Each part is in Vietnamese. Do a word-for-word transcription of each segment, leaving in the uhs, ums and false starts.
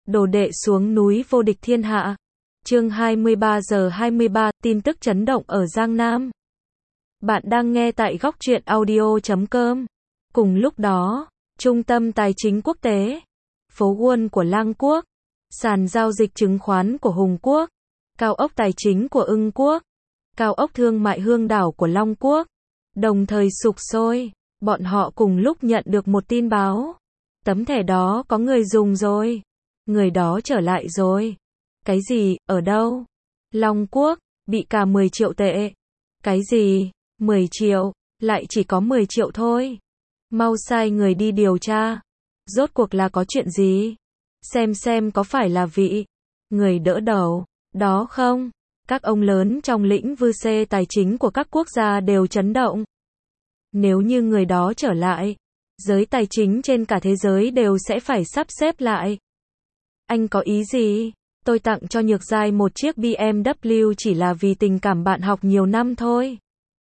Đồ đệ xuống núi vô địch thiên hạ. Chương hai mươi ba giờ hai mươi ba, tin tức chấn động ở Giang Nam. Bạn đang nghe tại góc truyện audio chấm com. Cùng lúc đó, Trung tâm Tài chính Quốc tế, phố Wall của Lang Quốc, sàn giao dịch chứng khoán của Hùng Quốc, cao ốc tài chính của Ưng Quốc, cao ốc thương mại Hương Đảo của Long Quốc, đồng thời sục sôi. Bọn họ cùng lúc nhận được một tin báo. Tấm thẻ đó có người dùng rồi. Người đó trở lại rồi. Cái gì, ở đâu? Long Quốc, bị cả mười triệu tệ. Cái gì? mười triệu, lại chỉ có mười triệu thôi. Mau sai người đi điều tra. Rốt cuộc là có chuyện gì? Xem xem có phải là vị người đỡ đầu đó không? Các ông lớn trong lĩnh vực tài chính của các quốc gia đều chấn động. Nếu như người đó trở lại, giới tài chính trên cả thế giới đều sẽ phải sắp xếp lại. Anh có ý gì? Tôi tặng cho Nhược Giai một chiếc bê em vê chỉ là vì tình cảm bạn học nhiều năm thôi.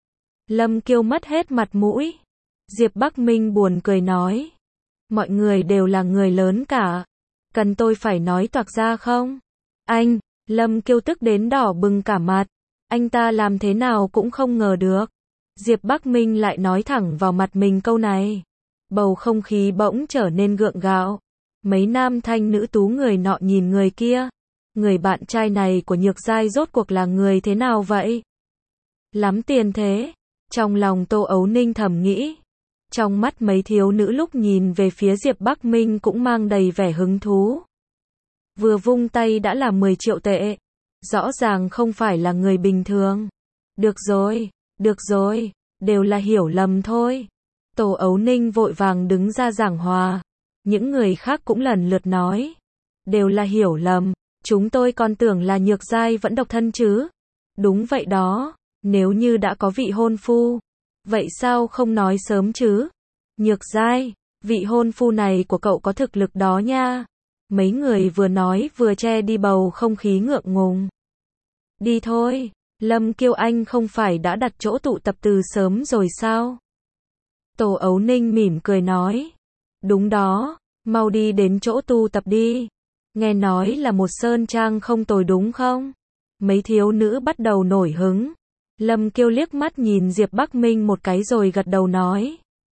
Lâm Kiêu mất hết mặt mũi. Diệp Bắc Minh buồn cười nói. Mọi người đều là người lớn cả. Cần tôi phải nói toạc ra không? Anh, Lâm Kiêu tức đến đỏ bừng cả mặt. Anh ta làm thế nào cũng không ngờ được. Diệp Bắc Minh lại nói thẳng vào mặt mình câu này. Bầu không khí bỗng trở nên gượng gạo. Mấy nam thanh nữ tú người nọ nhìn người kia. Người bạn trai này của Nhược Giai rốt cuộc là người thế nào vậy? Lắm tiền thế. Trong lòng Tô Ấu Ninh thầm nghĩ. Trong mắt mấy thiếu nữ lúc nhìn về phía Diệp Bắc Minh cũng mang đầy vẻ hứng thú. Vừa vung tay đã là mười triệu tệ. Rõ ràng không phải là người bình thường. Được rồi, được rồi, đều là hiểu lầm thôi. Tô Ấu Ninh vội vàng đứng ra giảng hòa. Những người khác cũng lần lượt nói. Đều là hiểu lầm, chúng tôi còn tưởng là Nhược Giai vẫn độc thân chứ. Đúng vậy đó, nếu như đã có vị hôn phu, vậy sao không nói sớm chứ? Nhược Giai, vị hôn phu này của cậu có thực lực đó nha. Mấy người vừa nói vừa che đi bầu không khí ngượng ngùng. Đi thôi, Lâm Kiêu anh không phải đã đặt chỗ tụ tập từ sớm rồi sao? Tô Ấu Ninh mỉm cười nói. Đúng đó, mau đi đến chỗ tu tập đi. Nghe nói là một sơn trang không tồi đúng không? Mấy thiếu nữ bắt đầu nổi hứng. Lâm Kiêu liếc mắt nhìn Diệp Bắc Minh một cái rồi gật đầu nói.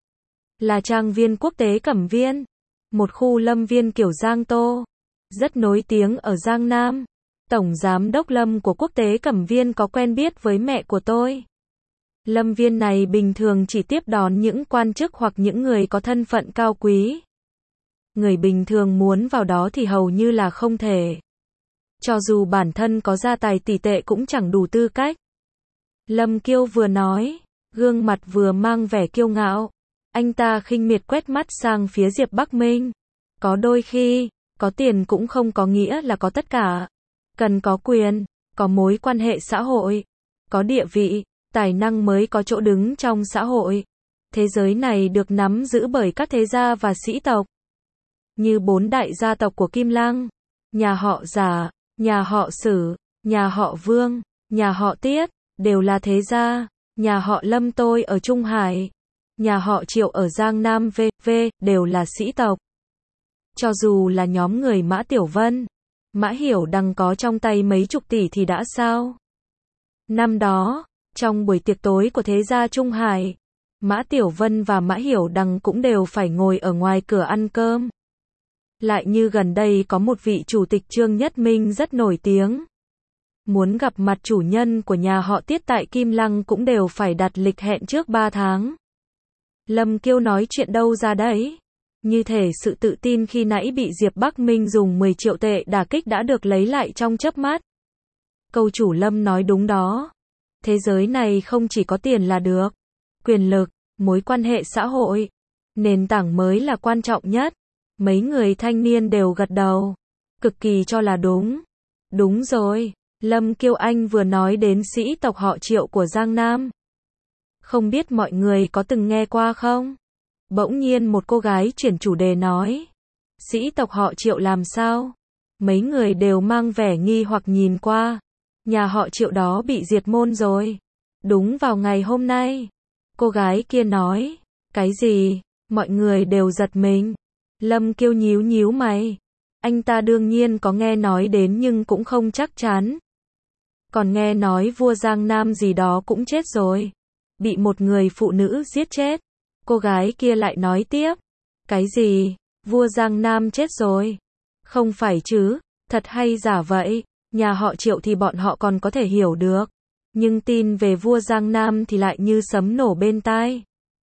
Là trang viên quốc tế Cẩm Viên. Một khu lâm viên kiểu Giang Tô. Rất nổi tiếng ở Giang Nam. Tổng giám đốc Lâm của quốc tế Cẩm Viên có quen biết với mẹ của tôi. Lâm viên này bình thường chỉ tiếp đón những quan chức hoặc những người có thân phận cao quý. Người bình thường muốn vào đó thì hầu như là không thể. Cho dù bản thân có gia tài tỷ tệ cũng chẳng đủ tư cách. Lâm Kiêu vừa nói, gương mặt vừa mang vẻ kiêu ngạo. Anh ta khinh miệt quét mắt sang phía Diệp Bắc Minh. Có đôi khi, có tiền cũng không có nghĩa là có tất cả. Cần có quyền, có mối quan hệ xã hội, có địa vị, tài năng mới có chỗ đứng trong xã hội. Thế giới này được nắm giữ bởi các thế gia và sĩ tộc. Như bốn đại gia tộc của Kim Lăng, nhà họ Giả, nhà họ Sử, nhà họ Vương, nhà họ Tiết, đều là thế gia. Nhà họ Lâm tôi ở Trung Hải, nhà họ Triệu ở Giang Nam vân vân đều là sĩ tộc. Cho dù là nhóm người Mã Tiểu Vân, Mã Hiểu Đằng có trong tay mấy chục tỷ thì đã sao? Năm đó, trong buổi tiệc tối của thế gia Trung Hải, Mã Tiểu Vân và Mã Hiểu Đằng cũng đều phải ngồi ở ngoài cửa ăn cơm. Lại như gần đây có một vị chủ tịch Trương Nhất Minh rất nổi tiếng. Muốn gặp mặt chủ nhân của nhà họ Tiết tại Kim Lăng cũng đều phải đặt lịch hẹn trước ba tháng. Lâm Kiêu nói chuyện đâu ra đấy? Như thể sự tự tin khi nãy bị Diệp Bắc Minh dùng mười triệu tệ đả kích đã được lấy lại trong chớp mắt. Câu chủ Lâm nói đúng đó. Thế giới này không chỉ có tiền là được. Quyền lực, mối quan hệ xã hội, nền tảng mới là quan trọng nhất. Mấy người thanh niên đều gật đầu. Cực kỳ cho là đúng. Đúng rồi, Lâm Kiêu anh vừa nói đến sĩ tộc họ Triệu của Giang Nam. Không biết mọi người có từng nghe qua không? Bỗng nhiên một cô gái chuyển chủ đề nói. Sĩ tộc họ Triệu làm sao? Mấy người đều mang vẻ nghi hoặc nhìn qua. Nhà họ Triệu đó bị diệt môn rồi. Đúng vào ngày hôm nay. Cô gái kia nói. Cái gì? Mọi người đều giật mình. Lâm Kiêu nhíu nhíu mày. Anh ta đương nhiên có nghe nói đến nhưng cũng không chắc chắn. Còn nghe nói vua Giang Nam gì đó cũng chết rồi. Bị một người phụ nữ giết chết. Cô gái kia lại nói tiếp. Cái gì? Vua Giang Nam chết rồi? Không phải chứ, thật hay giả vậy? Nhà họ Triệu thì bọn họ còn có thể hiểu được. Nhưng tin về vua Giang Nam thì lại như sấm nổ bên tai.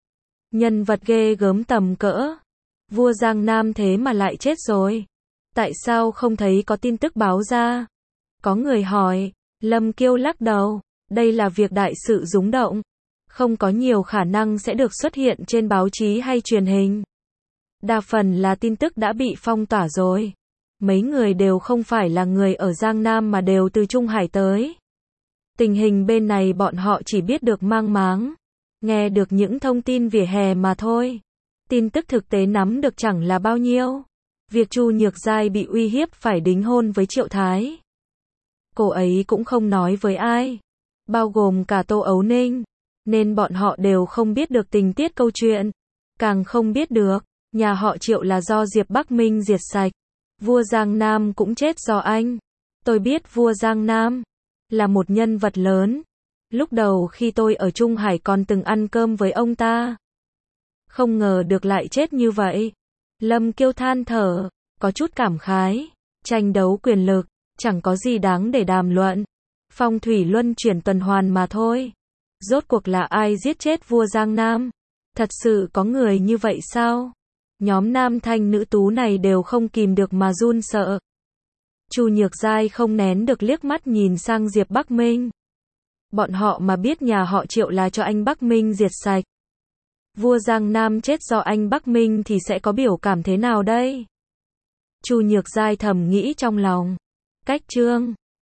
Nhân vật ghê gớm tầm cỡ. Vua Giang Nam thế mà lại chết rồi. Tại sao không thấy có tin tức báo ra? Có người hỏi. Lâm Kiêu lắc đầu. Đây là việc đại sự rúng động. Không có nhiều khả năng sẽ được xuất hiện trên báo chí hay truyền hình. Đa phần là tin tức đã bị phong tỏa rồi. Mấy người đều không phải là người ở Giang Nam mà đều từ Trung Hải tới. Tình hình bên này bọn họ chỉ biết được mang máng. Nghe được những thông tin vỉa hè mà thôi. Tin tức thực tế nắm được chẳng là bao nhiêu. Việc Chu Nhược Giai bị uy hiếp phải đính hôn với Triệu Thái. Cô ấy cũng không nói với ai. Bao gồm cả Tô Ấu Ninh. Nên bọn họ đều không biết được tình tiết câu chuyện. Càng không biết được, nhà họ Triệu là do Diệp Bắc Minh diệt sạch. Vua Giang Nam cũng chết do anh. Tôi biết vua Giang Nam là một nhân vật lớn. Lúc đầu khi tôi ở Trung Hải còn từng ăn cơm với ông ta. Không ngờ được lại chết như vậy. Lâm Kiêu than thở, có chút cảm khái. Tranh đấu quyền lực, chẳng có gì đáng để đàm luận. Phong thủy luân chuyển tuần hoàn mà thôi. Rốt cuộc là ai giết chết vua Giang Nam? Thật sự có người như vậy sao? Nhóm nam thanh nữ tú này đều không kìm được mà run sợ. Chu Nhược Giai không nén được liếc mắt nhìn sang Diệp Bắc Minh. Bọn họ mà biết nhà họ Triệu là cho anh Bắc Minh diệt sạch. Vua Giang Nam chết do anh Bắc Minh thì sẽ có biểu cảm thế nào đây? Chu Nhược Giai thầm nghĩ trong lòng. Cách chương